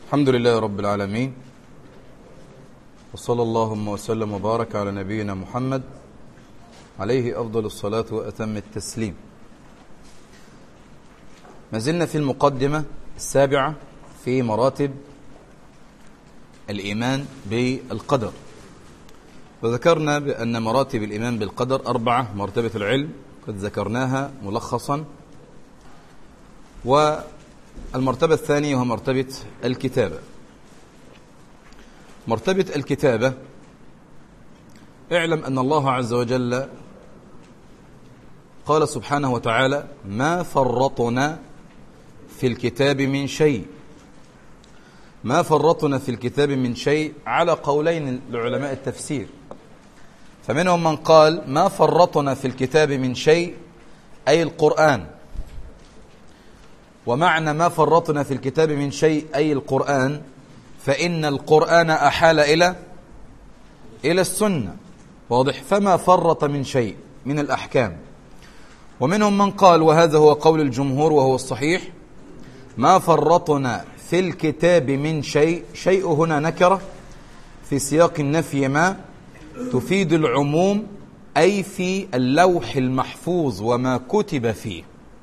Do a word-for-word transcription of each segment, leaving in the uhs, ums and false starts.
الحمد لله رب العالمين، وصلى اللهم وسلم وبارك على نبينا محمد عليه أفضل الصلاة وأتم التسليم. ما زلنا في المقدمة السابعة في مراتب الإيمان بالقدر، وذكرنا بأن مراتب الإيمان بالقدر أربعة. مرتبة العلم قد ذكرناها ملخصا، والمرتبة الثانية وهي مرتبة الكتابة. مرتبة الكتابة، اعلم أن الله عز وجل قال سبحانه وتعالى: ما فرطنا في الكتاب من شيء. ما فرطنا في الكتاب من شيء على قولين لعلماء التفسير، فمنهم من قال ما فرطنا في الكتاب من شيء أي القرآن، ومعنى ما فرطنا في الكتاب من شيء أي القرآن فإن القرآن أحال إلى إلى السنة، واضح؟ فما فرط من شيء من الأحكام. ومنهم من قال، وهذا هو قول الجمهور وهو الصحيح، ما فرطنا في الكتاب من شيء. شيء هنا نكرة في سياق النفي، ما تفيد العموم، أي في اللوح المحفوظ وما كتب فيه،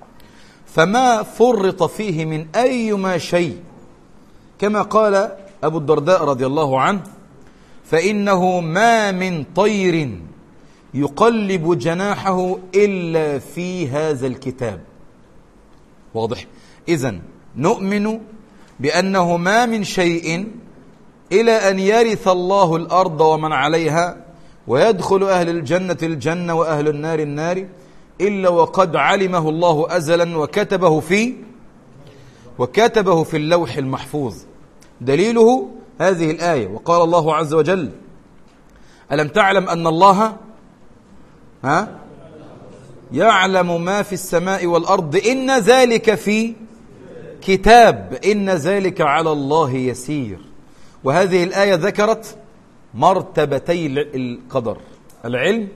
فما فرط فيه من أيما شيء، كما قال أبو الدرداء رضي الله عنه: فإنه ما من طير يقلب جناحه إلا في هذا الكتاب. واضح؟ إذن نؤمن بأنه ما من شيء إلى أن يرث الله الأرض ومن عليها ويدخل أهل الجنة الجنة وأهل النار النار إلا وقد علمه الله أزلا وكتبه في وكتبه في اللوح المحفوظ. دليله هذه الآية: وقال الله عز وجل: ألم تعلم أن الله ها يعلم ما في السماء والأرض إن ذلك في كتاب إن ذلك على الله يسير. وهذه الآية ذكرت مرتبتي القدر: العلم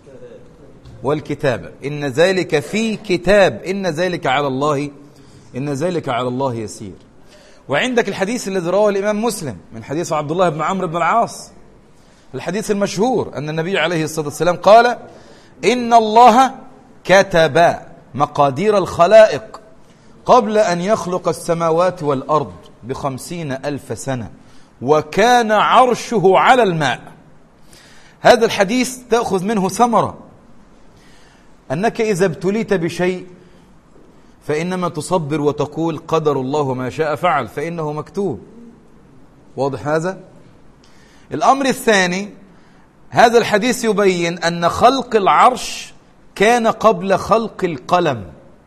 والكتابة. إن ذلك في كتاب إن ذلك على الله إن ذلك على الله يسير. وعندك الحديث الذي رواه الإمام مسلم من حديث عبد الله بن عمرو بن العاص، الحديث المشهور أن النبي عليه الصلاة والسلام قال: إن الله كتب مقادير الخلائق قبل أن يخلق السماوات والأرض بخمسين ألف سنة وكان عرشه على الماء. هذا الحديث تأخذ منه ثمرة أنك إذا ابتليت بشيء فإنما تصبر وتقول قدر الله ما شاء فعل، فإنه مكتوب. واضح هذا؟ الأمر الثاني، هذا الحديث يبين أن خلق العرش كان قبل خلق القلم،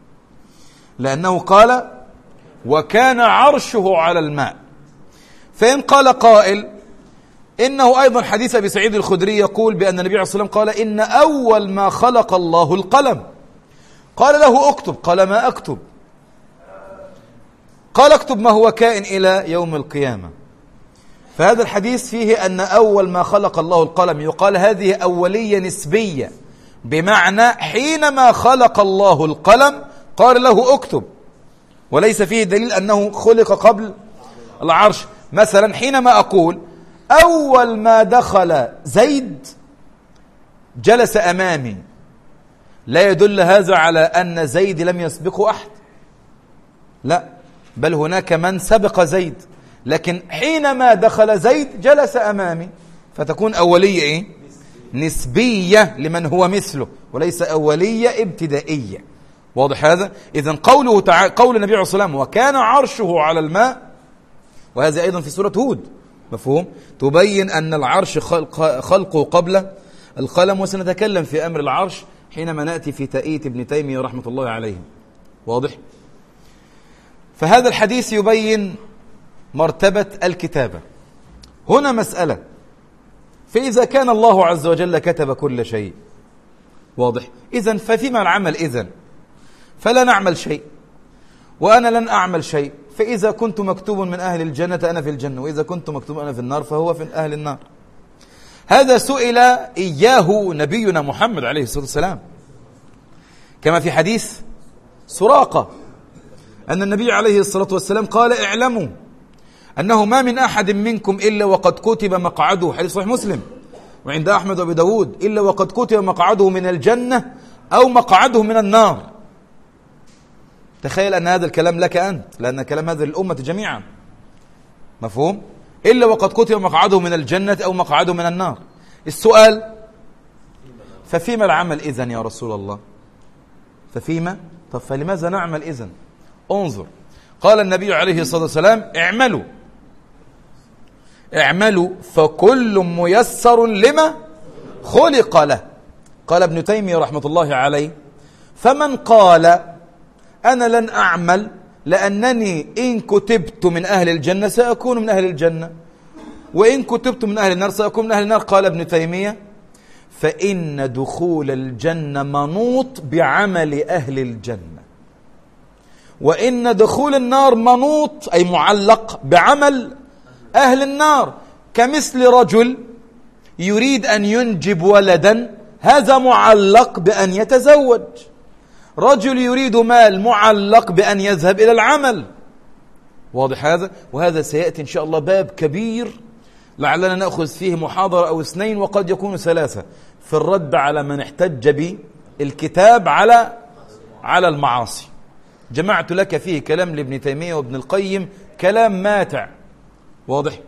لأنه قال: وكان عرشه على الماء. فإن قال قائل إنه أيضا حديث أبي سعيد الخدري يقول بأن النبي عليه الصلاة والسلام قال: إن أول ما خلق الله القلم، قال له اكتب، قال ما أكتب، قال اكتب ما هو كائن إلى يوم القيامة. فهذا الحديث فيه أن أول ما خلق الله القلم، يقال هذه أولية نسبية، بمعنى حينما خلق الله القلم قال له اكتب، وليس فيه دليل أنه خلق قبل العرش. مثلا حينما أقول أول ما دخل زيد جلس أمامي، لا يدل هذا على أن زيد لم يسبقه أحد، لا، بل هناك من سبق زيد، لكن حينما دخل زيد جلس أمامي، فتكون أولية إيه؟ نسبية لمن هو مثله، وليس أولية ابتدائية. واضح هذا؟ إذن قوله تعالى، قول النبي عليه الصلاة والسلام: وكان عرشه على الماء، وهذا أيضا في سورة هود، مفهوم؟ تبين أن العرش خلق خلقه قبل القلم، وسنتكلم في أمر العرش حينما نأتي في تأييت ابن تيمية رحمة الله عليه. واضح؟ فهذا الحديث يبين مرتبة الكتابة. هنا مسألة: فإذا كان الله عز وجل كتب كل شيء، واضح، إذن ففيما العمل؟ إذن فلا نعمل شيء وأنا لن أعمل شيء. فإذا كنت مكتوب من أهل الجنة أنا في الجنة، وإذا كنت مكتوب أنا في النار فهو في أهل النار. هذا سئل إياه نبينا محمد عليه الصلاة والسلام، كما في حديث سراقة أن النبي عليه الصلاة والسلام قال: اعلموا أنه ما من أحد منكم إلا وقد كتب مقعده، حديث صحيح مسلم وعند أحمد وأبي داود، إلا وقد كتب مقعده من الجنة أو مقعده من النار. تخيل أن هذا الكلام لك أنت، لأن كلام هذه الأمة جميعا، مفهوم؟ إلا وقد كتب مقعده من الجنة أو مقعده من النار. السؤال: ففيما العمل إذن يا رسول الله؟ ففيما؟ طب فلماذا نعمل إذن؟ انظر، قال النبي عليه الصلاة والسلام: اعملوا اعملوا فكل ميسر لما خلق له. قال ابن تيمية رحمة الله عليه: فمن قال أنا لن أعمل لأنني إن كتبت من أهل الجنة سأكون من أهل الجنة، وإن كتبت من أهل النار سأكون من أهل النار، قال ابن تيمية: فإن دخول الجنة منوط بعمل أهل الجنة، وإن دخول النار منوط أي معلق بعمل أهل النار. كمثل رجل يريد أن ينجب ولدا، هذا معلق بأن يتزوج. رجل يريد مال، معلق بأن يذهب إلى العمل. واضح هذا؟ وهذا سيأتي إن شاء الله باب كبير لعلنا نأخذ فيه محاضرة أو اثنين وقد يكون ثلاثة، في الرد على من احتج بالكتاب على على المعاصي. جمعت لك فيه كلام لابن تيمية وابن القيم، كلام ماتع. واضح؟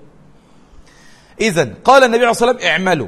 إذن قال النبي عليه الصلاة والسلام: اعملوا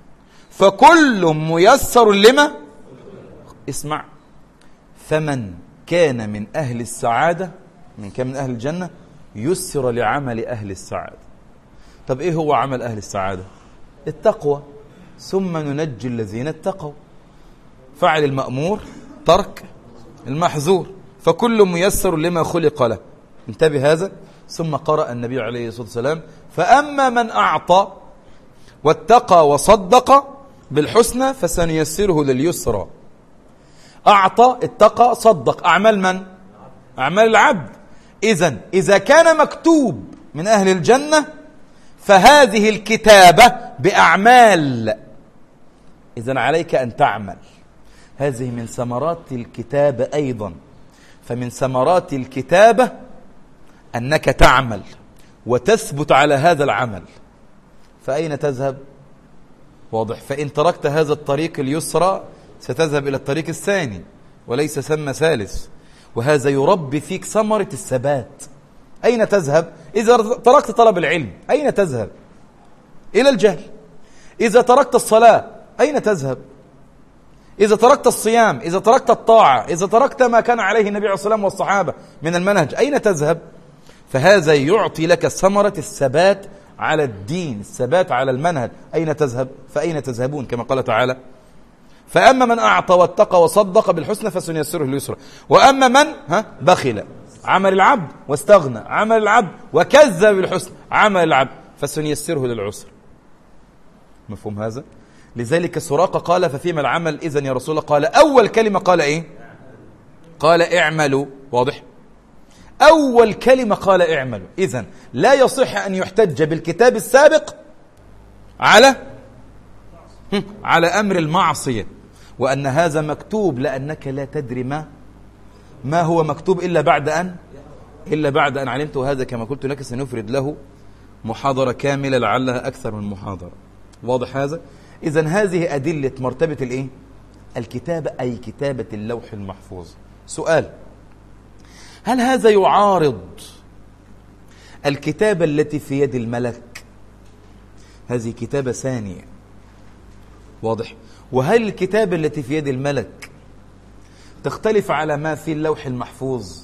فكل ميسر لما، اسمع، فمن كان من أهل السعادة، من كان من أهل الجنة، يسر لعمل أهل السعادة. طب إيه هو عمل أهل السعادة؟ التقوى، ثم ننجي الذين اتقوا. فعل المأمور، ترك المحظور، فكل ميسر لما خلق له. انتبه هذا. ثم قرأ النبي عليه الصلاة والسلام: فأما من أعطى واتقى وصدق بالحسنى فسنيسره لليسرى. أعطى، اتقى، صدق، أعمال من؟ أعمال العبد. إذن إذا كان مكتوب من أهل الجنة فهذه الكتابة بأعمال، إذن عليك أن تعمل. هذه من ثمرات الكتابة أيضا. فمن ثمرات الكتابة أنك تعمل وتثبت على هذا العمل. فأين تذهب؟ واضح. فإن تركت هذا الطريق اليسرى ستذهب إلى الطريق الثاني وليس ثم ثالث، وهذا يربي فيك ثمرة الثبات. أين تذهب؟ إذا تركت طلب العلم أين تذهب؟ إلى الجهل. إذا تركت الصلاة أين تذهب؟ إذا تركت الصيام، إذا تركت الطاعة، إذا تركت ما كان عليه النبي عليه الصلاة والسلام والصحابة من المنهج أين تذهب؟ فهذا يعطي لك ثمرة الثبات على الدين، الثبات على المنهج. أين تذهب؟ فأين تذهبون؟ كما قال تعالى: فأما من أعطى واتقى وصدق بالحسنى فسنيسره لليسرى، وأما من ها بخل، عمل العبد، واستغنى، عمل العبد، وكذب بالحسنى، عمل العبد، فسنيسره للعسر. مفهوم هذا؟ لذلك سراقة قال: ففيما العمل إذن يا رسول الله؟ قال أول كلمة قال إيه؟ قال اعملوا. واضح؟ أول كلمة قال اعملوا. إذن لا يصح أن يحتج بالكتاب السابق على على أمر المعصية، وأن هذا مكتوب، لأنك لا تدري ما ما هو مكتوب إلا بعد أن إلا بعد أن علمت. وهذا كما قلت لك سنفرد له محاضرة كاملة لعلها أكثر من محاضرة. واضح هذا؟ إذن هذه أدلة مرتبة الإيه؟ الكتابة، أي كتابة اللوح المحفوظ. سؤال: هل هذا يعارض الكتابة التي في يد الملك؟ هذه كتابة ثانية. واضح؟ وهل الكتابة التي في يد الملك تختلف على ما في اللوح المحفوظ؟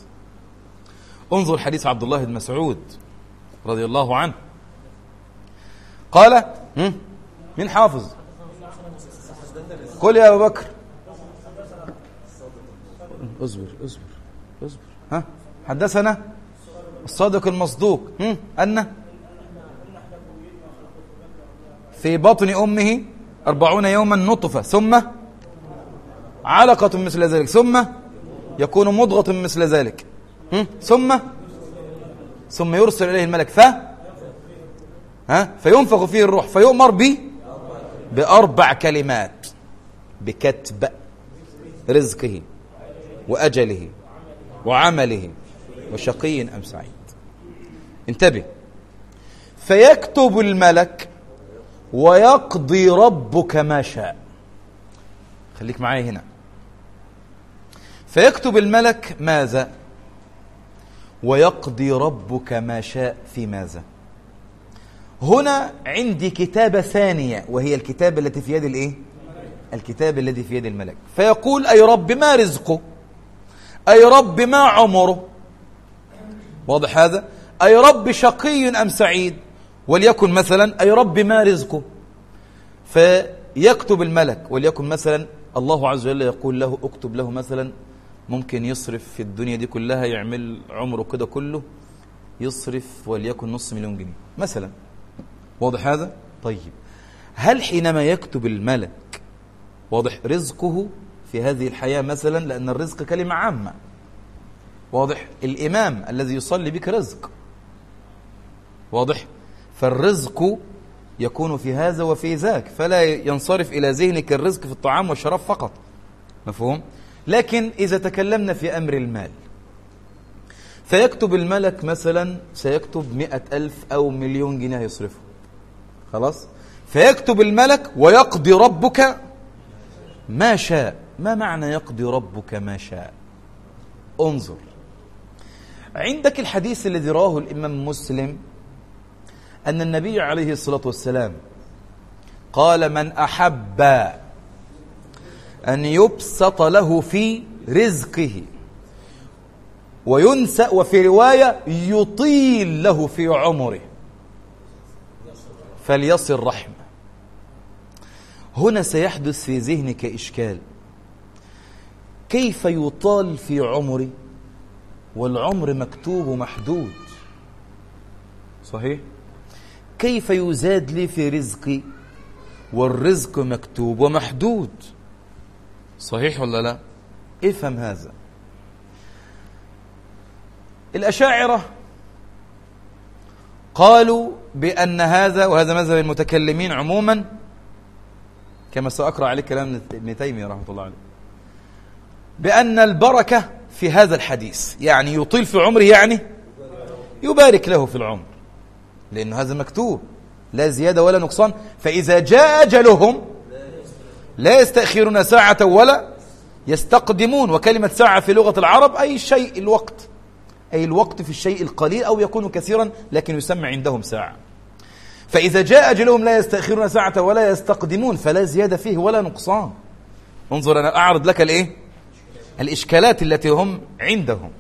انظر حديث عبد الله بن مسعود رضي الله عنه، قال: من حافظ؟ قل يا أبو بكر. اصبر اصبر اصبر ها حدثنا الصادق المصدوق أن في بطن أمه أربعون يوما نطفة، ثم علقة مثل ذلك، ثم يكون مضغة مثل ذلك، ثم ثم يرسل إليه الملك ف ها فينفخ فيه الروح فيؤمر به بأربع كلمات: بكتب رزقه وأجله وعمله وشقي أم سعيد. انتبه، فيكتب الملك ويقضي ربك ما شاء. خليك معايا هنا. فيكتب الملك ماذا؟ ويقضي ربك ما شاء في ماذا؟ هنا عندي كتابة ثانية، وهي الكتابة التي في يد الايه؟ الكتاب الذي في يد الملك. فيقول أي رب ما رزقه، أي رب ما عمره، واضح هذا؟ أي رب شقي أم سعيد، وليكن مثلا أي رب ما رزقه. فيكتب الملك، وليكن مثلا الله عز وجل يقول له اكتب له مثلا ممكن يصرف في الدنيا دي كلها، يعمل عمره كده كله يصرف وليكن نص مليون جنيه مثلا، واضح هذا؟ طيب هل حينما يكتب الملك واضح رزقه في هذه الحياة مثلا، لأن الرزق كلمة عامة، واضح؟ الإمام الذي يصلي بك رزق، واضح؟ فالرزق يكون في هذا وفي ذاك، فلا ينصرف إلى ذهنك الرزق في الطعام والشراب فقط، مفهوم؟ لكن إذا تكلمنا في أمر المال، فيكتب الملك مثلا سيكتب مئة ألف أو مليون جنيه يصرفه، خلاص؟ فيكتب الملك ويقضي ربك ما شاء. ما معنى يقضي ربك ما شاء؟ انظر، عندك الحديث الذي رواه الإمام مسلم أن النبي عليه الصلاة والسلام قال من أحب أن يبسط له في رزقه وينسأ، وفي رواية يطيل له في عمره، فليصل رحمه. هنا سيحدث في ذهنك إشكال، كيف يطال في عمري والعمر مكتوب ومحدود؟ صحيح؟ كيف يزاد لي في رزقي والرزق مكتوب ومحدود؟ صحيح ولا لا؟ افهم هذا. الأشاعرة قالوا بأن هذا، وهذا مذهب المتكلمين عموما كما سأقرأ عليه كلام ابن تيمية رحمة الله عليه، بأن البركة في هذا الحديث يعني يطيل في عمره، يعني يبارك له في العمر، لأن هذا مكتوب لا زيادة ولا نقصان. فإذا جاء أجلهم لا يستأخرون ساعة ولا يستقدمون. وكلمة ساعة في لغة العرب أي الشيء الوقت، أي الوقت في الشيء القليل أو يكون كثيرا لكن يسمى عندهم ساعة. فإذا جاء أجلهم لا يستأخرون ساعة ولا يستقدمون، فلا زيادة فيه ولا نقصان. انظر أنا أعرض لك الإيه؟ الإشكالات التي هم عندهم.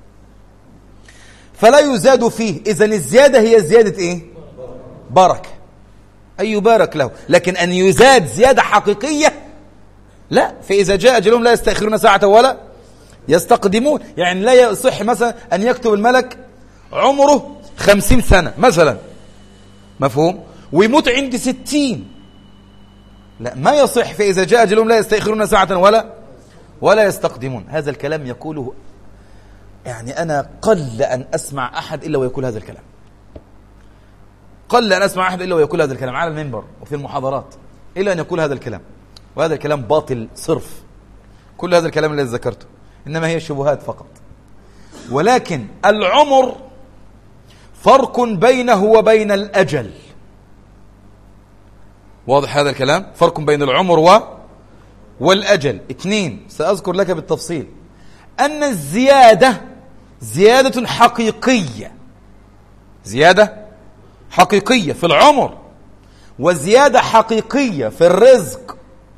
فلا يزاد فيه، إذن الزيادة هي زيادة إيه؟ بركة، أي يبارك له. لكن أن يزاد زيادة حقيقية لا. فإذا جاء أجلهم لا يستأخرون ساعة ولا يستقدمون، يعني لا يصح مثلا أن يكتب الملك عمره خمسين سنة مثلا، مفهوم؟ ويموت عند ستين، لا ما يصح. فإذا جاء أجلهم لا يستأخرون ساعة ولا ولا يستقدمون. هذا الكلام يقوله يعني أنا قل أن أسمع أحد إلا ويقول هذا الكلام، قل أن أسمع أحد إلا ويقول هذا الكلام على المنبر وفي المحاضرات إلا أن يقول هذا الكلام. وهذا الكلام باطل صرف، كل هذا الكلام الذي ذكرته إنما هي شبهات فقط. ولكن العمر فرق بينه وبين الأجل، واضح هذا الكلام؟ فرق بين العمر و والأجل. اثنين سأذكر لك بالتفصيل أن الزيادة زيادة حقيقية، زيادة حقيقية في العمر وزيادة حقيقية في الرزق.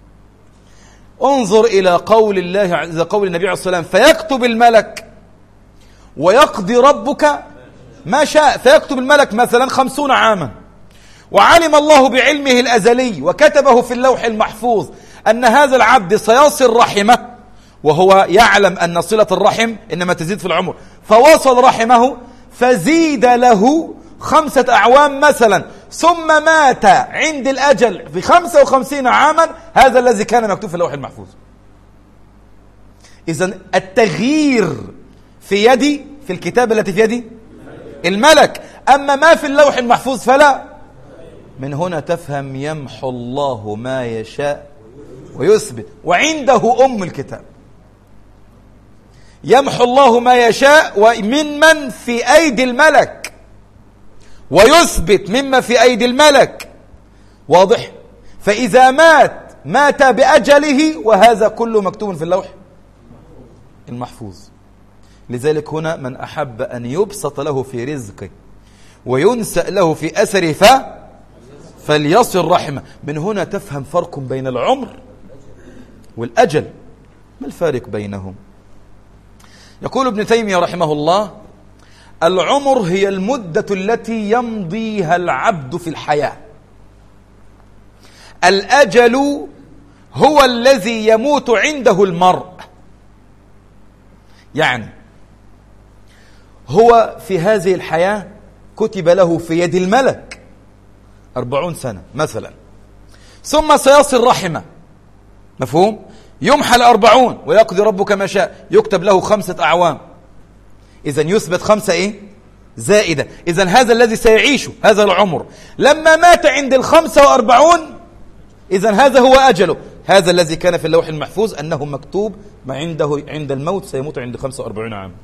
انظر إلى قول الله، إذا قول النبي عليه الصلاة والسلام فيكتب الملك ويقضي ربك ما شاء. فيكتب الملك مثلا خمسون عاما، وعلم الله بعلمه الأزلي وكتبه في اللوح المحفوظ أن هذا العبد سيصل رحمه، وهو يعلم أن صلة الرحم إنما تزيد في العمر، فوصل رحمه فزيد له خمسة أعوام مثلا، ثم مات عند الأجل في خمسة وخمسين عاما، هذا الذي كان مكتوب في اللوح المحفوظ. إذن التغيير في يدي، في الكتاب التي في يدي الملك، أما ما في اللوح المحفوظ فلا. من هنا تفهم يمحو الله ما يشاء ويثبت، وعنده أم الكتاب. يمحو الله ما يشاء ومن من في أيدي الملك، ويثبت مما في أيدي الملك. واضح؟ فإذا مات مات بأجله، وهذا كله مكتوب في اللوح المحفوظ. لذلك هنا من أحب أن يبسط له في رزقه وينسأ له في أثره ف فليصل رحمه. من هنا تفهم فرق بين العمر والأجل. ما الفارق بينهم؟ يقول ابن تيمية رحمه الله: العمر هي المدة التي يمضيها العبد في الحياة. الأجل هو الذي يموت عنده المرء. يعني هو في هذه الحياة كتب له في يد الملك أربعون سنة مثلا، ثم سيصل رحمه. مفهوم؟ يمحى الأربعون ويقضي ربك ما شاء، يكتب له خمسة أعوام. إذن يثبت خمسة إيه؟ زائدة. إذن هذا الذي سيعيشه هذا العمر، لما مات عند الخمسة وأربعون إذن هذا هو أجله. هذا الذي كان في اللوح المحفوظ أنه مكتوب ما عنده عند الموت سيموت عند خمسة وأربعين عام.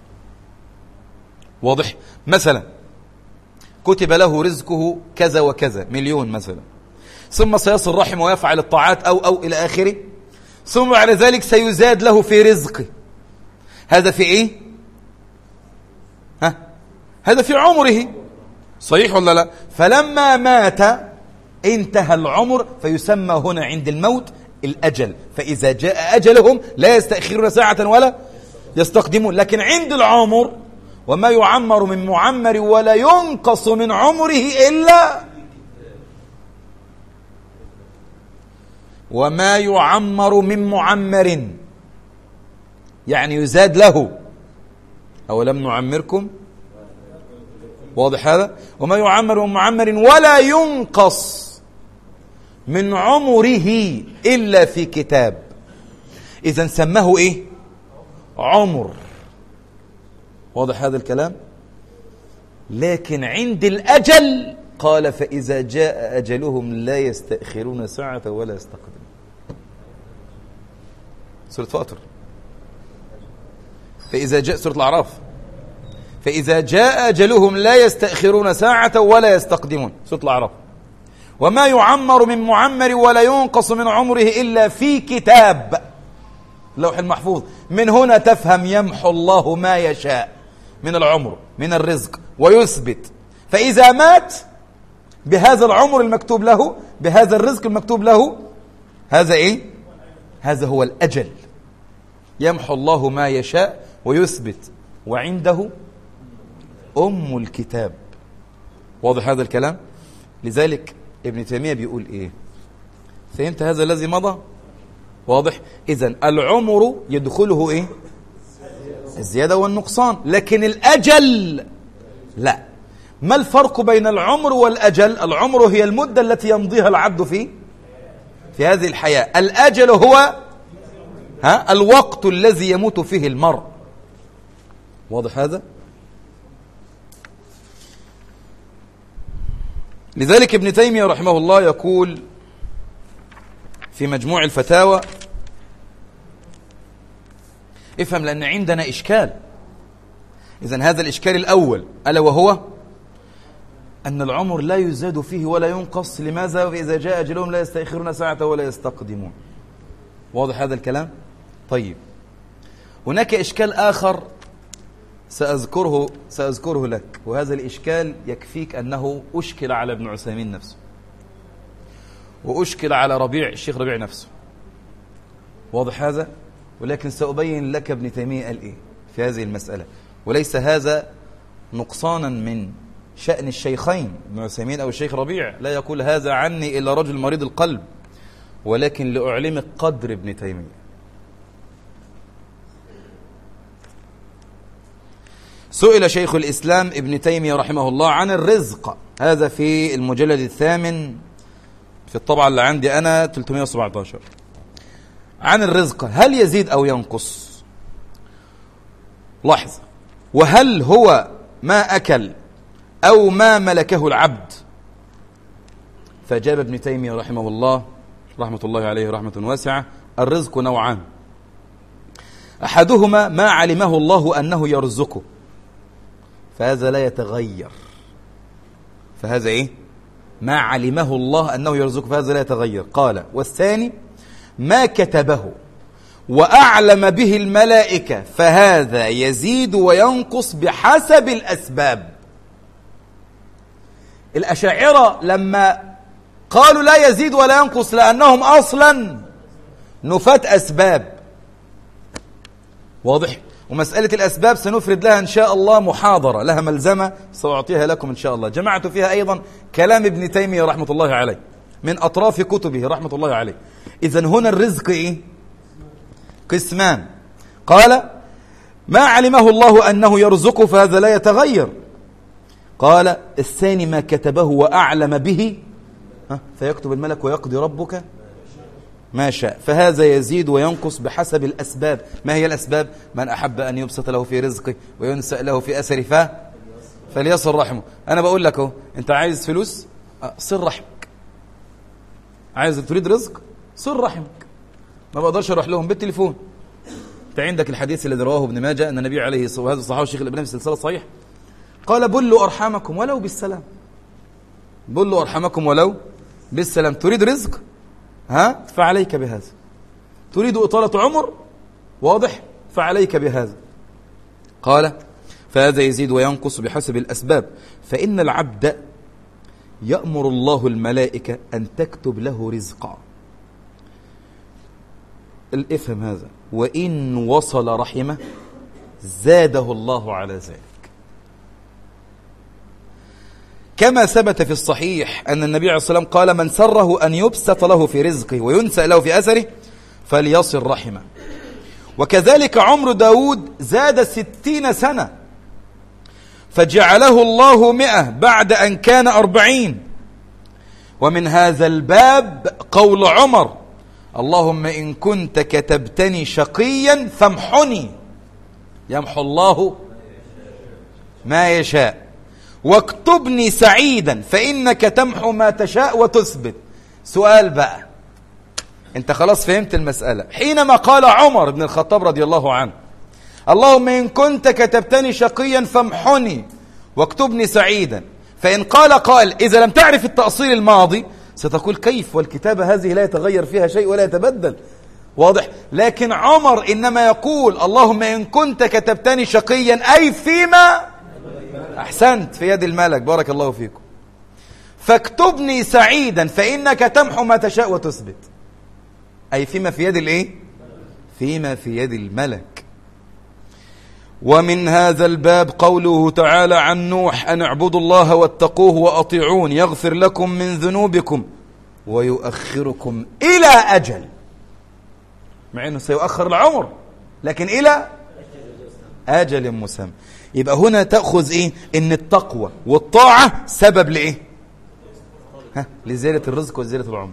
واضح؟ مثلا كتب له رزقه كذا وكذا مليون مثلا، ثم سيصل رحمه ويفعل الطاعات أو أو إلى آخره، ثم بعد ذلك سيزاد له في رزقه. هذا في إيه؟ ها؟ هذا في عمره. صحيح ولا لا؟ فلما مات انتهى العمر، فيسمى هنا عند الموت الأجل. فإذا جاء أجلهم لا يستأخرون ساعة ولا يستقدمون. لكن عند العمر وما يعمر من معمر ولا ينقص من عمره إلا وما يعمر من معمر، يعني يزاد له. أولم نعمركم؟ واضح هذا؟ وما يعمر من معمر ولا ينقص من عمره إلا في كتاب. إذن سماه إيه؟ عمر. واضح هذا الكلام؟ لكن عند الأجل قال: فإذا جاء أجلهم لا يستأخرون ساعة ولا يستقدمون. سورة فاطر. فإذا جاء سورة الأعراف: فإذا جاء أجلهم لا يستأخرون ساعة ولا يستقدمون. سورة الأعراف. وما يعمر من معمر ولا ينقص من عمره إلا في كتاب اللوح المحفوظ. من هنا تفهم يمحو الله ما يشاء من العمر من الرزق ويثبت. فإذا مات بهذا العمر المكتوب له، بهذا الرزق المكتوب له، هذا إيه؟ هذا هو الأجل. يمحو الله ما يشاء ويثبت، وعنده أم الكتاب. واضح هذا الكلام؟ لذلك ابن تيمية بيقول إيه؟ فهمت هذا الذي مضى؟ واضح؟ إذن العمر يدخله إيه؟ الزيادة والنقصان، لكن الأجل لا. ما الفرق بين العمر والأجل؟ العمر هي المدة التي يمضيها العبد في في هذه الحياة. الأجل هو ها الوقت الذي يموت فيه المرء. واضح هذا؟ لذلك ابن تيمية رحمه الله يقول في مجموع الفتاوى: افهم، لأن عندنا إشكال. إذن هذا الإشكال الأول ألا وهو أن العمر لا يزاد فيه ولا ينقص. لماذا؟ فإذا جاء أجلهم لا يستأخرون ساعة ولا يستقدمون. واضح هذا الكلام؟ طيب، هناك إشكال آخر سأذكره سأذكره لك، وهذا الإشكال يكفيك أنه أشكل على ابن عثيمين نفسه، وأشكل على ربيع الشيخ ربيع نفسه. واضح هذا؟ ولكن سأبين لك ابن تيمية قال إيه في هذه المسألة. وليس هذا نقصانا من شأن الشيخين ابن عثيمين أو الشيخ ربيع، لا يقول هذا عني إلا رجل مريض القلب، ولكن لأعلمك قدر ابن تيمية. سئل شيخ الإسلام ابن تيمية رحمه الله عن الرزق، هذا في المجلد الثامن في الطبعة اللي عندي أنا ثلاثمائة وسبعة عشر، عن الرزق: هل يزيد أو ينقص؟ لاحظ، وهل هو ما أكل أو ما ملكه العبد؟ فأجاب ابن تيمية رحمه الله رحمة الله عليه رحمة واسعة: الرزق نوعان، أحدهما ما علمه الله أنه يرزقه، فهذا لا يتغير. فهذا إيه؟ ما علمه الله أنه يرزق فهذا لا يتغير. قال والثاني ما كتبه وأعلم به الملائكة فهذا يزيد وينقص بحسب الأسباب. الأشاعرة لما قالوا لا يزيد ولا ينقص لأنهم أصلا نفاة أسباب. واضح؟ ومسألة الأسباب سنفرد لها إن شاء الله محاضرة لها ملزمة سأعطيها لكم إن شاء الله. جمعت فيها أيضا كلام ابن تيمية رحمة الله عليه من أطراف كتبه رحمة الله عليه. إذن هنا الرزق إيه؟ قسمان. قال ما علمه الله أنه يرزقه فهذا لا يتغير. قال الثاني ما كتبه وأعلم به فيكتب الملك ويقضي ربك ما شاء فهذا يزيد وينقص بحسب الأسباب. ما هي الأسباب؟ من أحب أن يبسط له في رزقه وينسأ له في أثر فاه فليصل رحمه. أنا بقول لك اهو، أنت عايز فلوس صل رحمك، عايز تريد رزق صل رحمك. ما بقدرش أروح لهم بالتليفون. أنت عندك الحديث الذي رواه ابن ماجه أن النبي عليه الصلاة والسلام، وهذا صحابه الشيخ الألباني في السلسلة الصحيح، قال بلوا أرحامكم ولو بالسلام. بلوا أرحامكم ولو بالسلام. تريد رزق ها فعليك بهذا. تريد إطالة عمر واضح فعليك بهذا. قال فهذا يزيد وينقص بحسب الأسباب. فإن العبد يأمر الله الملائكة أن تكتب له رزقا. افهم هذا. وإن وصل رحمه زاده الله على ذلك. كما ثبت في الصحيح أن النبي عليه الصلاة والسلام قال من سره أن يبسط له في رزقه وينسأ له في أثره فليصل رحمه. وكذلك عمر داود زاد ستين سنة فجعله الله مئة بعد أن كان أربعين. ومن هذا الباب قول عمر اللهم إن كنت كتبتني شقيا فامحني. يمحو الله ما يشاء. واكتبني سعيدا فإنك تمحو ما تشاء وتثبت. سؤال بقى، انت خلاص فهمت المسألة. حينما قال عمر بن الخطاب رضي الله عنه اللهم إن كنت كتبتني شقيا فامحني واكتبني سعيدا، فإن قال قال إذا لم تعرف التأصيل الماضي ستقول كيف والكتابة هذه لا يتغير فيها شيء ولا يتبدل. واضح؟ لكن عمر إنما يقول اللهم إن كنت كتبتني شقيا أي فيما أحسنت في يد الملك بارك الله فيكم، فاكتبني سعيدا فإنك تمحو ما تشاء وتثبت. أي فيما في يد الإيه؟ فيما في يد الملك. ومن هذا الباب قوله تعالى عن نوح أن اعبدوا الله واتقوه وأطيعون يغفر لكم من ذنوبكم ويؤخركم إلى أجل. مع أنه سيؤخر العمر لكن إلى أجل مسمى. يبقى هنا تأخذ إيه؟ إن التقوى والطاعة سبب لإيه؟ ها؟ لزيادة الرزق وزيادة العمر.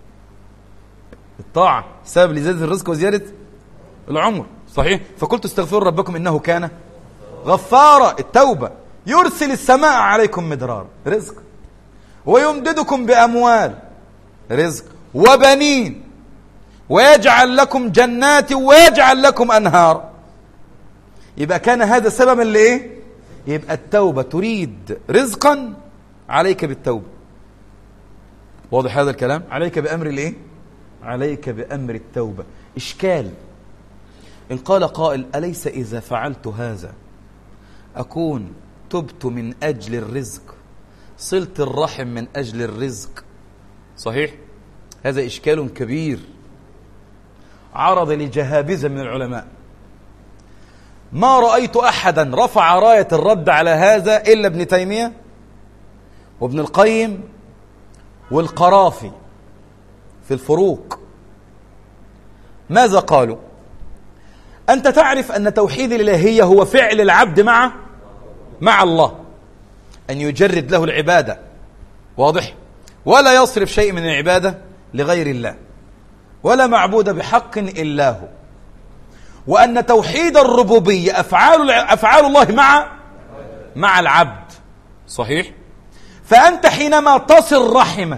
الطاعة سبب لزيادة الرزق وزيادة العمر. صحيح؟ فقلت استغفروا ربكم إنه كان غفارا. التوبة يرسل السماء عليكم مدرارا رزق، ويمددكم بأموال رزق وبنين، ويجعل لكم جنات ويجعل لكم أنهار. يبقى كان هذا سببا لإيه؟ يبقى التوبة تريد رزقا عليك بالتوبة. واضح هذا الكلام؟ عليك بأمر الإيه؟ عليك بأمر التوبة. إشكال إن قال قائل أليس إذا فعلت هذا أكون تبت من أجل الرزق، صلت الرحم من أجل الرزق؟ صحيح؟ هذا إشكال كبير عرض لجهابذة من العلماء. ما رأيت أحدا رفع راية الرد على هذا إلا ابن تيمية وابن القيم والقرافي في الفروق. ماذا قالوا؟ أنت تعرف أن توحيد الإلهية هو فعل العبد مع مع الله، أن يجرد له العبادة. واضح؟ ولا يصرف شيء من العبادة لغير الله، ولا معبود بحق إلا هو. وأن توحيد الربوبية أفعال أفعال الله مع مع العبد. صحيح؟ فأنت حينما تصل رحمك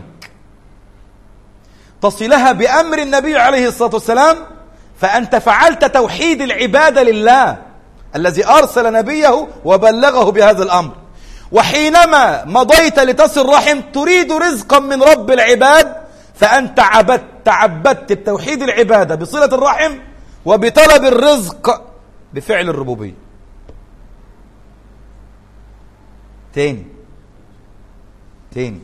تصلها بأمر النبي عليه الصلاة والسلام، فأنت فعلت توحيد العبادة لله الذي أرسل نبيه وبلغه بهذا الأمر. وحينما مضيت لتصل رحم تريد رزقا من رب العباد، فأنت عبدت تعبدت بتوحيد العبادة بصلة الرحم وبطلب الرزق بفعل الربوبية. تاني تاني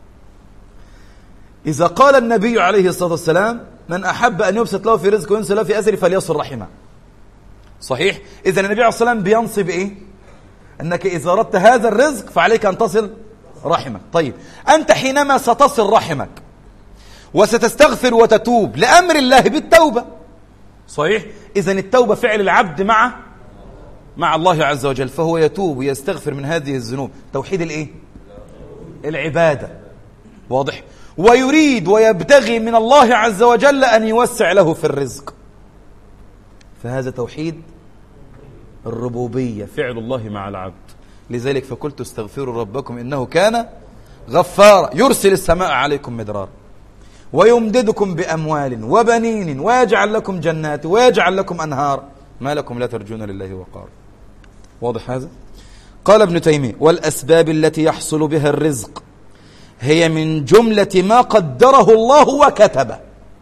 إذا قال النبي عليه الصلاة والسلام من أحب أن يبسط له في رزق وينسى له في أثره فليصل رحمه، صحيح؟ إذن النبي عليه الصلاة والسلام بينصب إيه؟ أنك إذا أردت هذا الرزق فعليك أن تصل رحمك. طيب أنت حينما ستصل رحمك وستستغفر وتتوب لأمر الله بالتوبة، صحيح؟ إذن التوبة فعل العبد مع مع الله عز وجل، فهو يتوب ويستغفر من هذه الذنوب، توحيد الإيه؟ العبادة، واضح؟ ويريد ويبتغي من الله عز وجل أن يوسع له في الرزق، فهذا توحيد الربوبية، فعل الله مع العبد. لذلك فقلت استغفروا ربكم إنه كان غفارا يرسل السماء عليكم مدرارا ويمددكم بأموال وبنين ويجعل لكم جنات ويجعل لكم أنهار ما لكم لا ترجون لله وقارا. واضح هذا؟ قال ابن تيمية والأسباب التي يحصل بها الرزق هي من جملة ما قدره الله وكتبه،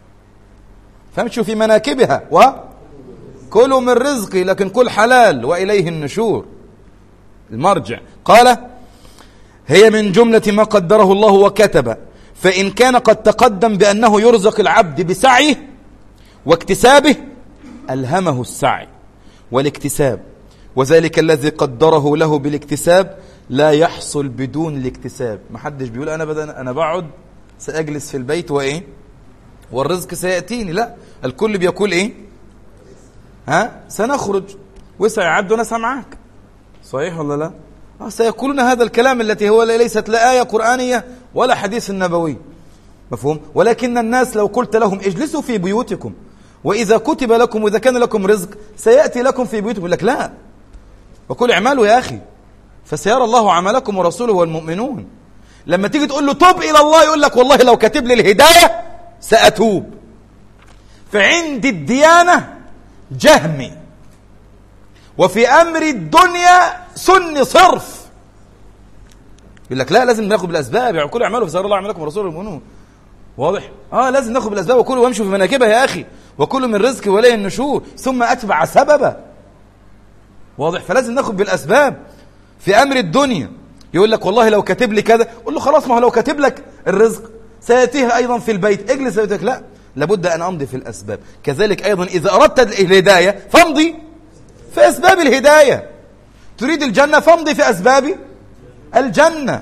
فامشوا في مناكبها وكلوا من رزقي، لكن كل حلال وإليه النشور المرجع. قال هي من جملة ما قدره الله وكتبه، فإن كان قد تقدم بأنه يرزق العبد بسعيه واكتسابه ألهمه السعي والاكتساب، وذلك الذي قدره له بالاكتساب لا يحصل بدون الاكتساب. ما حدش بيقول أنا بدأ أنا بقعد سأجلس في البيت وإيه والرزق سيأتيني، لا، الكل بيقول إيه ها سنخرج وسيعد ناس معك، صحيح ولا لا؟ آه سيقولون هذا الكلام التي هو ليست لا آية قرآنية ولا حديث نبوي، مفهوم؟ ولكن الناس لو قلت لهم اجلسوا في بيوتكم وإذا كتب لكم وإذا كان لكم رزق سيأتي لكم في بيوتكم، يقول لك لا، وكل اعمالوا يا أخي فسيرى الله عملكم ورسوله والمؤمنون. لما تيجي تقول له توب إلى الله يقول لك والله لو كتب لي الهداية سأتوب. فعند الديانة جهمي، وفي أمر الدنيا سني صرف، يقول لك لا لازم ناخد بالأسباب، يعني كل اعمالوا فسيرى الله عملكم ورسوله والمؤمنون، واضح؟ آه لازم ناخد بالأسباب وكلوا وامشوا في مناكبها يا أخي وكلوا من رزق وليه النشور ثم أتبع سببا، واضح؟ فلازم ناخد بالأسباب في أمر الدنيا. يقول لك والله لو كاتب لي كذا، قل له خلاص ما هو لو كاتب لك الرزق سيأتيه أيضا في البيت، اجلس بيتك، لا، لابد أن أمضي في الأسباب. كذلك أيضا إذا أردت الهداية فامضي في أسباب الهداية، تريد الجنة فامضي في أسباب الجنة،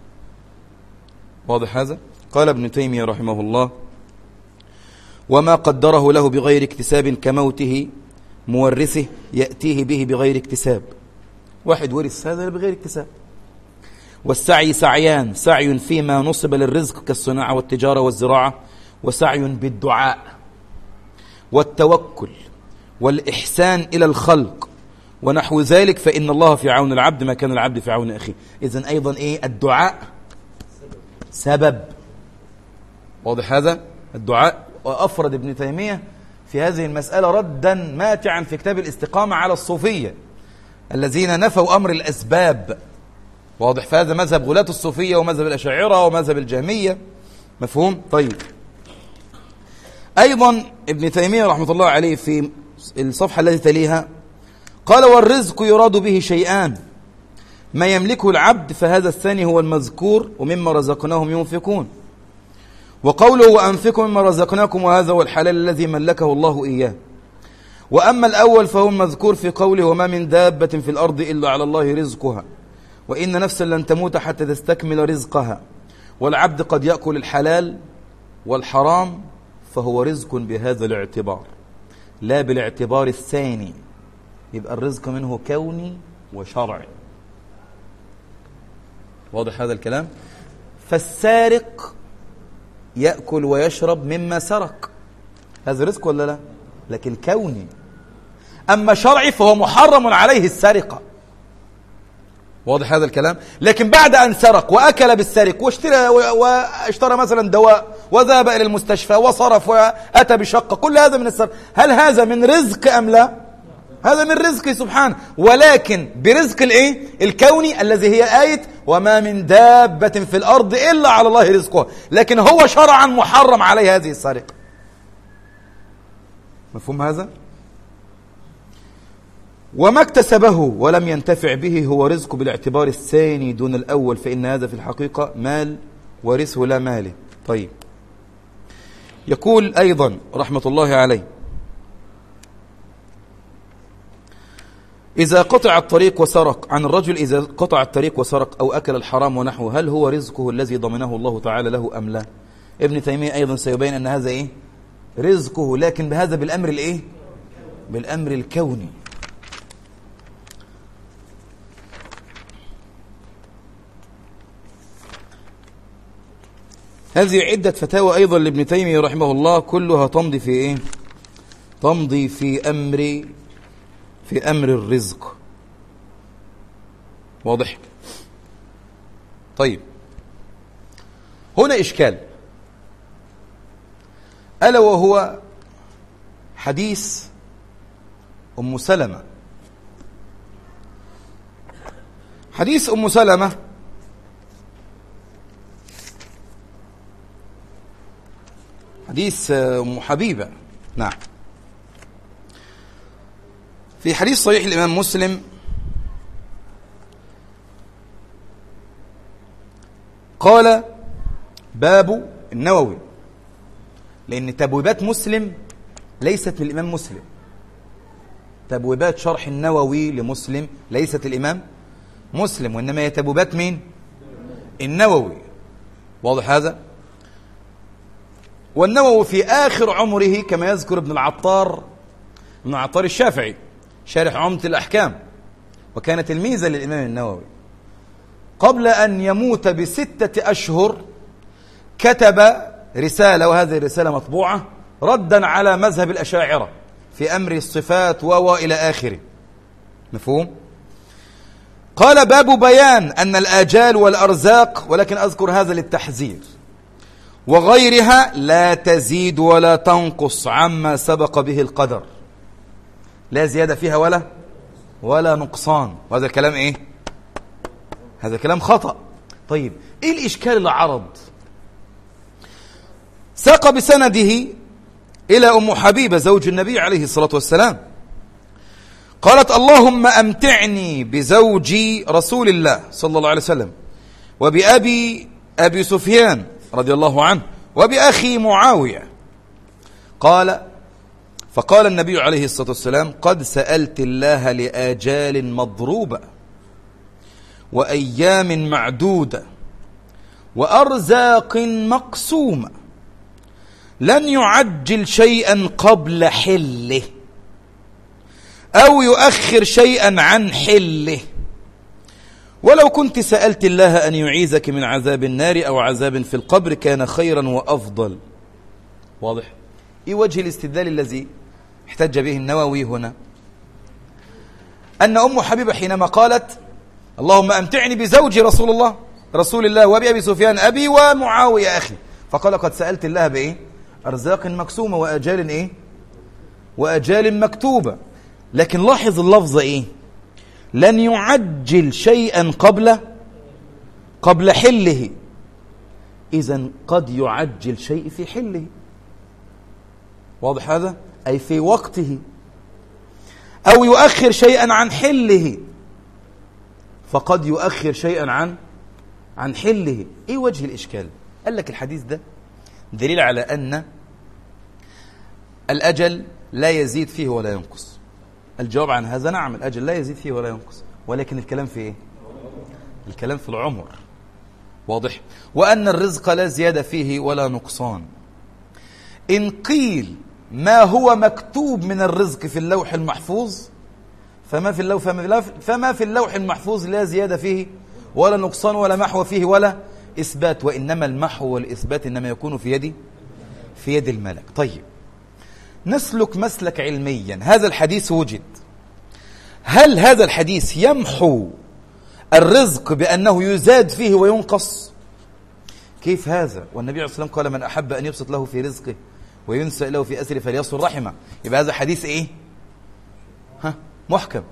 واضح هذا؟ قال ابن تيمية رحمه الله وما قدره له بغير اكتساب كموته مورثه يأتيه به بغير اكتساب، واحد ورث هذا بغير اكتساب. والسعي سعيان، سعي فيما نصب للرزق كالصناعة والتجارة والزراعة، وسعي بالدعاء والتوكل والإحسان إلى الخلق ونحو ذلك، فإن الله في عون العبد ما كان العبد في عون أخيه. إذن أيضا إيه الدعاء سبب، واضح هذا؟ الدعاء. وأفرد ابن تيمية في هذه المسألة ردا ماتعا في كتاب الاستقامة على الصوفية الذين نفوا أمر الأسباب، واضح؟ فهذا مذهب غلاة الصوفية ومذهب الأشاعرة ومذهب الجهمية، مفهوم؟ طيب أيضا ابن تيمية رحمة الله عليه في الصفحة التي تليها قال والرزق يراد به شيئان، ما يملكه العبد فهذا الثاني هو المذكور ومما رزقناهم ينفقون، وقوله وأنفقوا مما رزقناكم وهذا هو الحلال الذي ملكه الله إياه. وأما الأول فهو المذكور في قوله وما من دابة في الأرض إلا على الله رزقها وإن نفسا لن تموت حتى تستكمل رزقها، والعبد قد يأكل الحلال والحرام فهو رزق بهذا الاعتبار لا بالاعتبار الثاني، يبقى الرزق منه كوني وشرعي، واضح هذا الكلام؟ فالسارق يأكل ويشرب مما سرق، هذا رزق ولا لا؟ لكن كوني. أما شرعي فهو محرم عليه السرقة، واضح هذا الكلام؟ لكن بعد أن سرق وأكل بالسرق واشترى, واشترى مثلا دواء وذهب إلى المستشفى وصرف وأتى بشقة، كل هذا من السرقة، هل هذا من رزق أم لا؟ هذا من رزقه سبحانه، ولكن برزق الايه الكوني الذي هي آية وما من دابة في الأرض إلا على الله رزقها، لكن هو شرعا محرم عليه هذه السرقة. مفهوم هذا؟ وما اكتسبه ولم ينتفع به هو رزق بالاعتبار الثاني دون الأول، فإن هذا في الحقيقة مال ورثه لا ماله. طيب، يقول أيضا رحمة الله عليه: إذا قطع الطريق وسرق، عن الرجل إذا قطع الطريق وسرق أو أكل الحرام ونحوه، هل هو رزقه الذي ضمنه الله تعالى له أم لا؟ ابن تيمية أيضا سيبين أن هذا إيه؟ رزقه، لكن بهذا بالأمر الإيه؟ بالأمر الكوني. هذه عدة فتاوى أيضا لابن تيمية رحمه الله، كلها تمضي في إيه؟ تمضي في أمر في أمر الرزق. واضح؟ طيب، هنا إشكال، ألا وهو حديث أم سلمة. حديث أم سلمة حديث أم حبيبة، نعم، في حديث صحيح الإمام مسلم قال باب النووي، لأن تبويبات مسلم ليست للإمام مسلم، تبويبات شرح النووي لمسلم ليست الإمام مسلم، وإنما هي تبويبات مين؟ النووي. واضح هذا؟ والنووي في آخر عمره كما يذكر ابن العطار ابن العطار الشافعي شارح عمدة الأحكام، وكان تلميذا للإمام النووي، قبل أن يموت بستة أشهر كتب رسالة، وهذه الرسالة مطبوعة ردا على مذهب الأشاعرة في أمر الصفات وإلى آخره. مفهوم؟ قال باب بيان أن الآجال والأرزاق، ولكن أذكر هذا للتحذير، وغيرها لا تزيد ولا تنقص عما سبق به القدر، لا زيادة فيها ولا ولا نقصان. وهذا الكلام إيه؟ هذا كلام خطأ. طيب، إيه الإشكال اللي عرض؟ ساق بسنده إلى أم حبيبة زوج النبي عليه الصلاة والسلام، قالت: اللهم أمتعني بزوجي رسول الله صلى الله عليه وسلم، وبأبي أبي سفيان رضي الله عنه، وبأخي معاوية. قال فقال النبي عليه الصلاة والسلام: قد سألت الله لآجال مضروبة وأيام معدودة وأرزاق مقسومة، لن يعجل شيئا قبل حله أو يؤخر شيئا عن حله، ولو كنت سألت الله أن يعيذك من عذاب النار أو عذاب في القبر كان خيرا وأفضل. واضح؟ إيه وجه الاستدلال الذي احتج به النووي هنا؟ أن أم حبيبة حينما قالت: اللهم أمتعني بزوجي رسول الله رسول الله وبأبي سفيان أبي ومعاوية أخي، فقال: قد سألت الله بإيه؟ أرزاق مقسومة وأجال إيه؟ وأجال مكتوبة. لكن لاحظ اللفظ إيه؟ لن يعجل شيئا قبل قبل حله، إذن قد يعجل شيء في حله. واضح هذا؟ أي في وقته، أو يؤخر شيئا عن حله، فقد يؤخر شيئا عن عن حله. إيه وجه الإشكال؟ قال لك الحديث ده دليل على أن الأجل لا يزيد فيه ولا ينقص. الجواب عن هذا نعم، الأجل لا يزيد فيه ولا ينقص، ولكن الكلام في إيه؟ الكلام في العمر. واضح؟ وأن الرزق لا زيادة فيه ولا نقصان. إن قيل ما هو مكتوب من الرزق في اللوح المحفوظ فما في اللوح فما في اللوح المحفوظ لا زيادة فيه ولا نقصان ولا محو فيه ولا إثبات، وإنما المحو والإثبات إنما يكون في يد في يد الملك. طيب، نسلك مسلك علميا. هذا الحديث وجد، هل هذا الحديث يمحو الرزق بأنه يزاد فيه وينقص؟ كيف هذا؟ والنبي عليه الصلاة والسلام قال: من أحب أن يبسط له في رزقه وينسأ له في أسره فليصل رحمه. يبقى هذا حديث إيه؟ ها؟ محكم.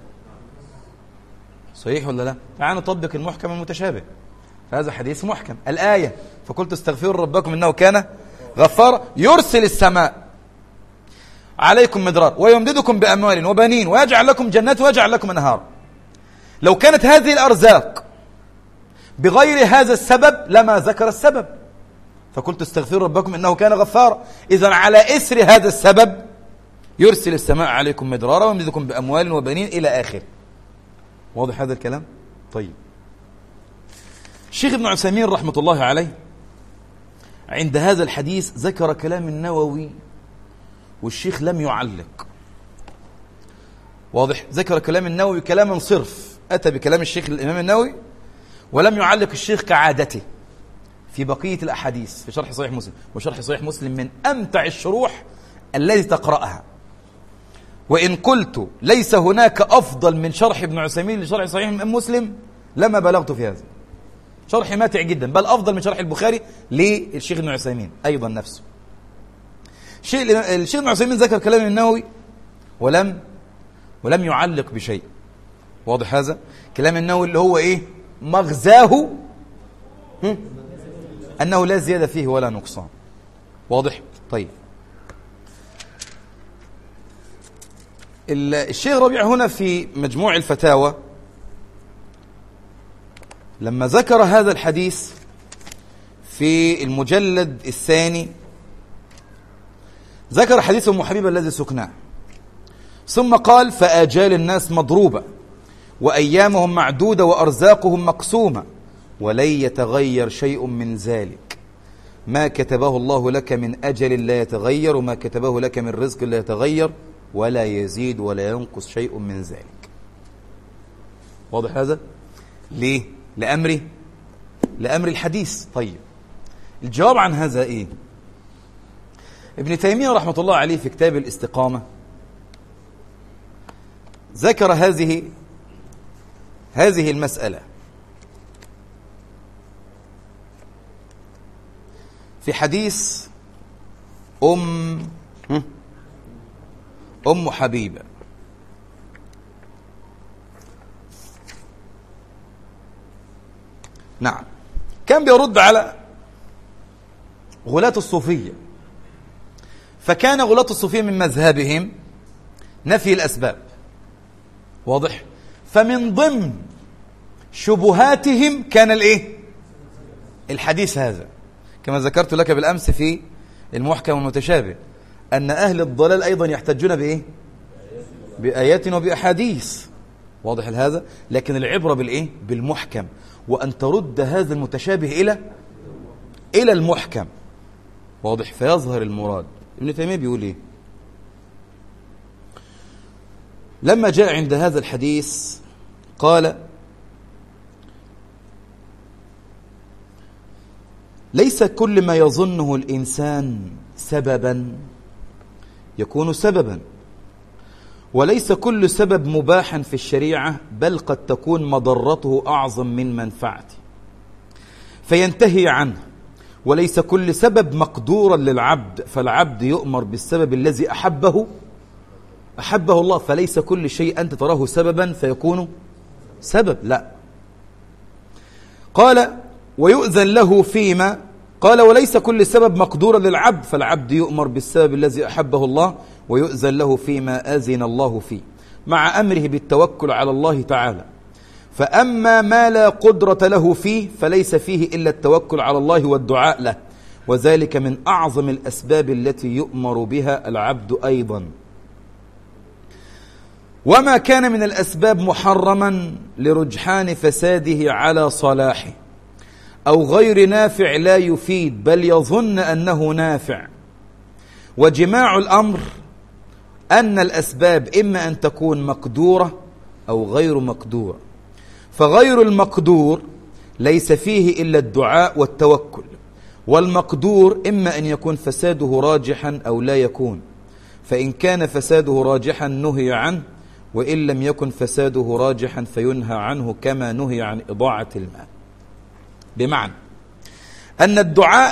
صحيح ولا لا؟ تعال نطبق المحكم المتشابه. هذا حديث محكم. الآية فقلت استغفروا ربكم إنه كان غفارا يرسل السماء عليكم مدرار ويمددكم بأموال وبنين ويجعل لكم جنات ويجعل لكم أنهار. لو كانت هذه الأرزاق بغير هذا السبب لما ذكر السبب، فقلت استغفروا ربكم إنه كان غفارا. إذن على إثر هذا السبب يرسل السماء عليكم مدرارا ويمددكم بأموال وبنين إلى آخر. واضح هذا الكلام؟ طيب، الشيخ ابن عثيمين رحمة الله عليه عند هذا الحديث ذكر كلام النووي والشيخ لم يعلق. واضح؟ ذكر كلام النووي كلاما صرف، أتى بكلام الشيخ الإمام النووي ولم يعلق الشيخ كعادته في بقية الأحاديث في شرح صحيح مسلم. وشرح صحيح مسلم من أمتع الشروح الذي تقرأها، وإن قلت ليس هناك أفضل من شرح ابن عثيمين لشرح صحيح مسلم لما بلغت في هذا. شرح ماتع جدا، بل أفضل من شرح البخاري للشيخ ابن عثيمين أيضا نفسه. الشيخ ابن عثيمين ذكر كلام النووي ولم ولم يعلق بشيء. واضح هذا؟ كلام النووي اللي هو إيه؟ مغزاه أنه لا زيادة فيه ولا نقصان. واضح؟ طيب، الشيخ ربيع هنا في مجموع الفتاوى لما ذكر هذا الحديث في المجلد الثاني ذكر حديث أم حبيبة الذي سكناه، ثم قال فآجال الناس مضروبة وأيامهم معدودة وأرزاقهم مقسومة ولن يتغير شيء من ذلك، ما كتبه الله لك من أجل لا يتغير وما كتبه لك من رزق لا يتغير ولا يزيد ولا ينقص شيء من ذلك. واضح هذا؟ ليه؟ لأمر لأمر الحديث. طيب، الجواب عن هذا إيه؟ ابن تيمية رحمة الله عليه في كتاب الاستقامة ذكر هذه هذه المسألة في حديث أم أم حبيبة. نعم، كان بيرد على غلاة الصوفية، فكان غلاة الصوفية من مذهبهم نفي الأسباب. واضح؟ فمن ضمن شبهاتهم كان الإيه؟ الحديث هذا، كما ذكرت لك بالأمس في المحكم المتشابه أن أهل الضلال أيضا يحتجون بإيه؟ بآيات وبأحاديث. واضح هذا؟ لكن العبرة بالإيه؟ بالمحكم، وأن ترد هذا المتشابه إلى إلى المحكم. واضح؟ فيظهر المراد. ابن تيمية بيقول إيه؟ لما جاء عند هذا الحديث قال ليس كل ما يظنه الإنسان سببا يكون سببا، وليس كل سبب مباحا في الشريعة، بل قد تكون مضرته أعظم من منفعته فينتهي عنه. وليس كل سبب مقدورا للعبد، فالعبد يؤمر بالسبب الذي أحبه أحبه الله. فليس كل شيء أنت تراه سببا فيكون سبب، لا. قال ويؤذن له فيما قال وليس كل سبب مقدورا للعبد، فالعبد يؤمر بالسبب الذي أحبه الله ويؤذن له فيما أذن الله فيه، مع أمره بالتوكل على الله تعالى. فأما ما لا قدرة له فيه فليس فيه إلا التوكل على الله والدعاء له، وذلك من أعظم الأسباب التي يؤمر بها العبد أيضا. وما كان من الأسباب محرما لرجحان فساده على صلاحه أو غير نافع لا يفيد بل يظن أنه نافع. وجماع الأمر أن الأسباب إما أن تكون مقدورة أو غير مقدورة، فغير المقدور ليس فيه إلا الدعاء والتوكل، والمقدور إما أن يكون فساده راجحا أو لا يكون، فإن كان فساده راجحا نهي عنه، وإن لم يكن فساده راجحا فينهى عنه، كما نهي عن إضاعة المال. بمعنى أن الدعاء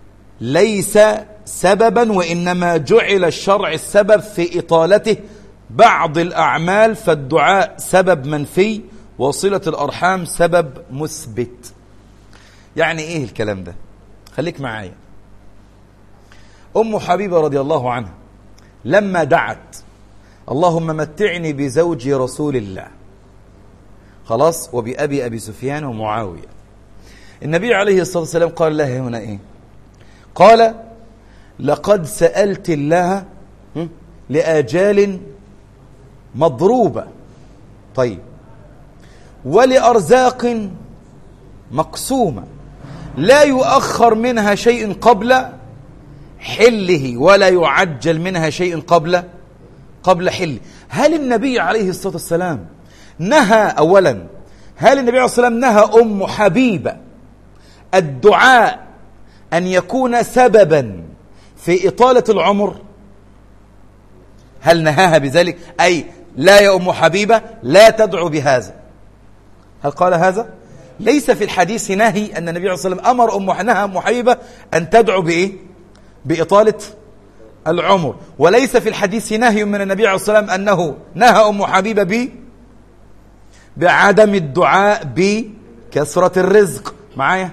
ليس سببا، وإنما جعل الشرع السبب في إطالته بعض الأعمال فالدعاء سبب منفي وصلة الأرحام سبب مثبت. يعني إيه الكلام ده؟ خليك معايا. أم حبيبة رضي الله عنها لما دعت اللهم متعني بزوج رسول الله، خلاص، وبأبي أبي سفيان ومعاوية، النبي عليه الصلاة والسلام قال لها هنا إيه؟ قال لقد سألت الله لآجال مضروبة، طيب، ولأرزاق مقسومة لا يؤخر منها شيء قبل حله ولا يعجل منها شيء قبل قبل حله. هل النبي عليه الصلاة والسلام نهى أولا هل النبي عليه الصلاة والسلام نهى أم حبيبة الدعاء أن يكون سببا في إطالة العمر؟ هل نهاها بذلك؟ أي لا يا أم حبيبة لا تدعو بهذا. هل قال هذا؟ ليس في الحديث نهي أن النبي عليه الصلاة والسلام أمر أم نهى أم حبيبة أن تدعو بإيه؟ بإطالة العمر. وليس في الحديث نهي من النبي عليه الصلاة والسلام أنه نهى أم حبيبة ب بعدم الدعاء بكثرة الرزق. معايا؟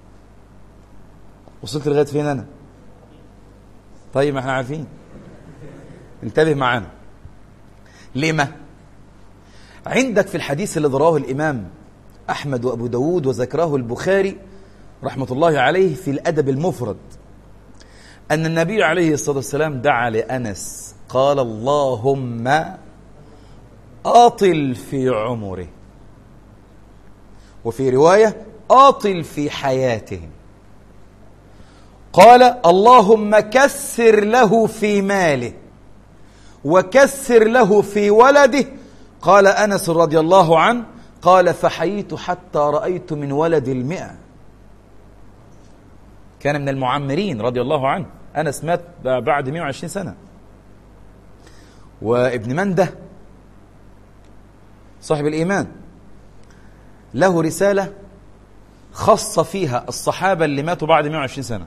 وصلت لغاية فين أنا؟ طيب ما احنا عارفين، انتبه معانا. لما؟ عندك في الحديث اللي ضراه الإمام أحمد وأبو داود وذكره البخاري رحمة الله عليه في الأدب المفرد أن النبي عليه الصلاة والسلام دعا لأنس قال اللهم أطل في عمره، وفي رواية أطل في حياته، قال اللهم كسر له في ماله وكسر له في ولده. قال أنس رضي الله عنه قال فحييت حتى رأيت من ولد المئة. كان من المعمرين رضي الله عنه. أنس مات بعد مئة وعشرين سنة. وابن منده صاحب الإيمان له رسالة خص فيها الصحابة اللي ماتوا بعد مئة وعشرين سنة.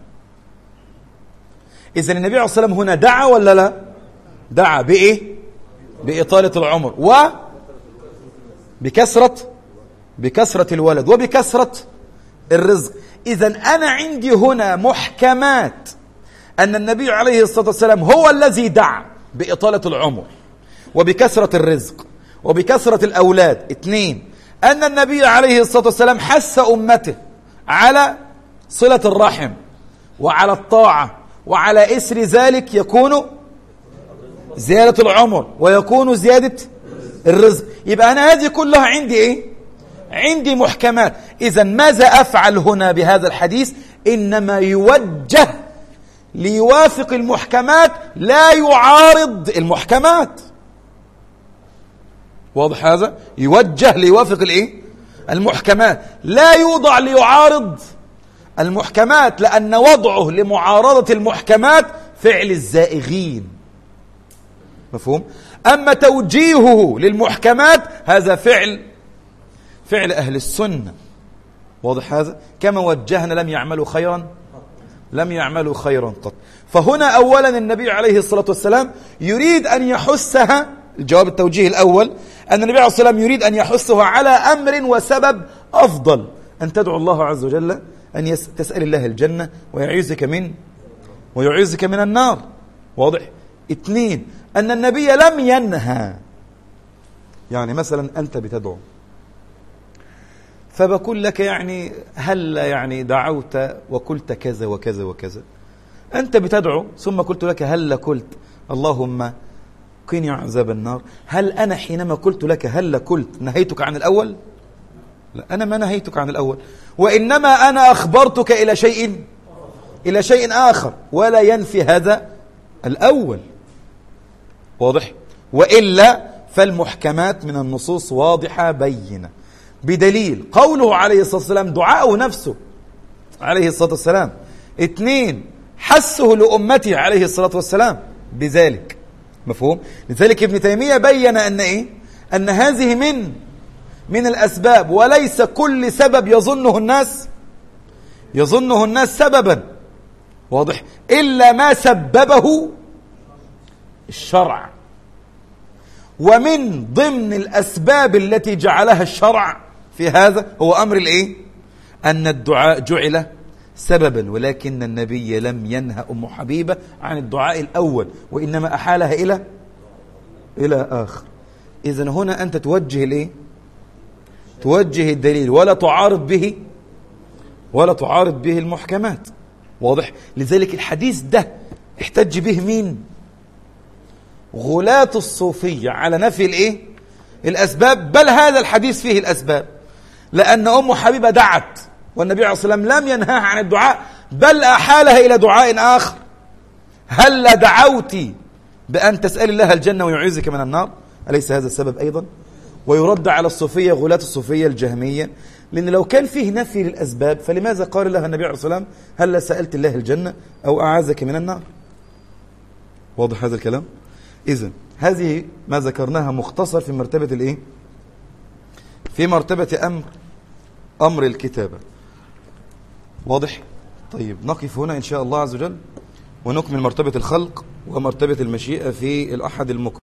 إذن النبي عليه الصلاة والسلام هنا دعا ولا لا؟ دعا بإيه؟ بإطالة العمر وبكثرة بكثرة الولد وبكثرة الرزق. إذن أنا عندي هنا محكمات أن النبي عليه الصلاة والسلام هو الذي دعا بإطالة العمر وبكثرة الرزق وبكثرة الأولاد. اثنين، أن النبي عليه الصلاة والسلام حث أمته على صلة الرحم وعلى الطاعة، وعلى إثر ذلك يكون زيادة العمر ويكون زيادة الرزق. يبقى أنا هذه كلها عندي إيه؟ عندي محكمات. إذن ماذا أفعل هنا بهذا الحديث؟ إنما يوجه ليوافق المحكمات لا يعارض المحكمات. واضح هذا؟ يوجه ليوافق الإيه؟ المحكمات، لا يوضع ليعارض المحكمات، لأن وضعه لمعارضة المحكمات فعل الزائغين. مفهوم؟ أما توجيهه للمحكمات هذا فعل فعل أهل السنة. واضح هذا؟ كما وجهنا لم يعملوا خيرا لم يعملوا خيرا قط. فهنا أولا النبي عليه الصلاة والسلام يريد أن يحثها، الجواب التوجيه الأول أن النبي عليه الصلاة والسلام يريد أن يحثها على أمر وسبب أفضل، أن تدعو الله عز وجل أن تسأل الله الجنة ويعيذك من ويعيذك من النار. واضح؟ اثنين، أن النبي لم ينهى. يعني مثلا أنت بتدعو فبقول لك يعني هل يعني دعوت وقلت كذا وكذا وكذا، أنت بتدعو ثم قلت لك هل قلت اللهم قني عذاب النار، هل أنا حينما قلت لك هل قلت نهيتك عن الأول؟ لا، أنا ما نهيتك عن الأول، وإنما أنا أخبرتك إلى شيء إلى شيء آخر، ولا ينفي هذا الأول. واضح؟ وإلا فالمحكمات من النصوص واضحة بينة، بدليل قوله عليه الصلاة والسلام دعاءه نفسه عليه الصلاة والسلام. اثنين، حثه لأمته عليه الصلاة والسلام بذلك. مفهوم؟ لذلك ابن تيمية بين أن إيه؟ أن هذه من من الأسباب، وليس كل سبب يظنه الناس يظنه الناس سببا. واضح؟ إلا ما سببه الشرع. ومن ضمن الأسباب التي جعلها الشرع في هذا هو أمر الإيه؟ أن الدعاء جعل سببا، ولكن النبي لم ينهى أم حبيبة عن الدعاء الأول، وإنما أحالها إلى إلى آخر. إذن هنا أنت توجه الإيه؟ توجه الدليل ولا تعارض به ولا تعارض به المحكمات. واضح؟ لذلك الحديث ده احتج به مين؟ غلاة الصوفية على نفي الإيه؟ الأسباب، بل هذا الحديث فيه الأسباب، لأن أم حبيبة دعت والنبي عليه الصلاة والسلام لم ينهاها عن الدعاء، بل أحالها إلى دعاء آخر. هل دعوت بأن تسأل الله الجنة ويعيذك من النار؟ أليس هذا السبب أيضا؟ ويرد على الصوفية غلاة الصوفية الجهمية، لأن لو كان فيه نفي للأسباب فلماذا قال لها النبي عليه الصلاة والسلام هل سألت الله الجنة أو أعاذك من النار؟ واضح هذا الكلام؟ إذن هذه ما ذكرناها مختصر في مرتبة الإيه؟ في مرتبة أمر أمر الكتابة. واضح؟ طيب نقف هنا إن شاء الله عز وجل ونكمل مرتبة الخلق ومرتبة المشيئة في الأحد المقبل.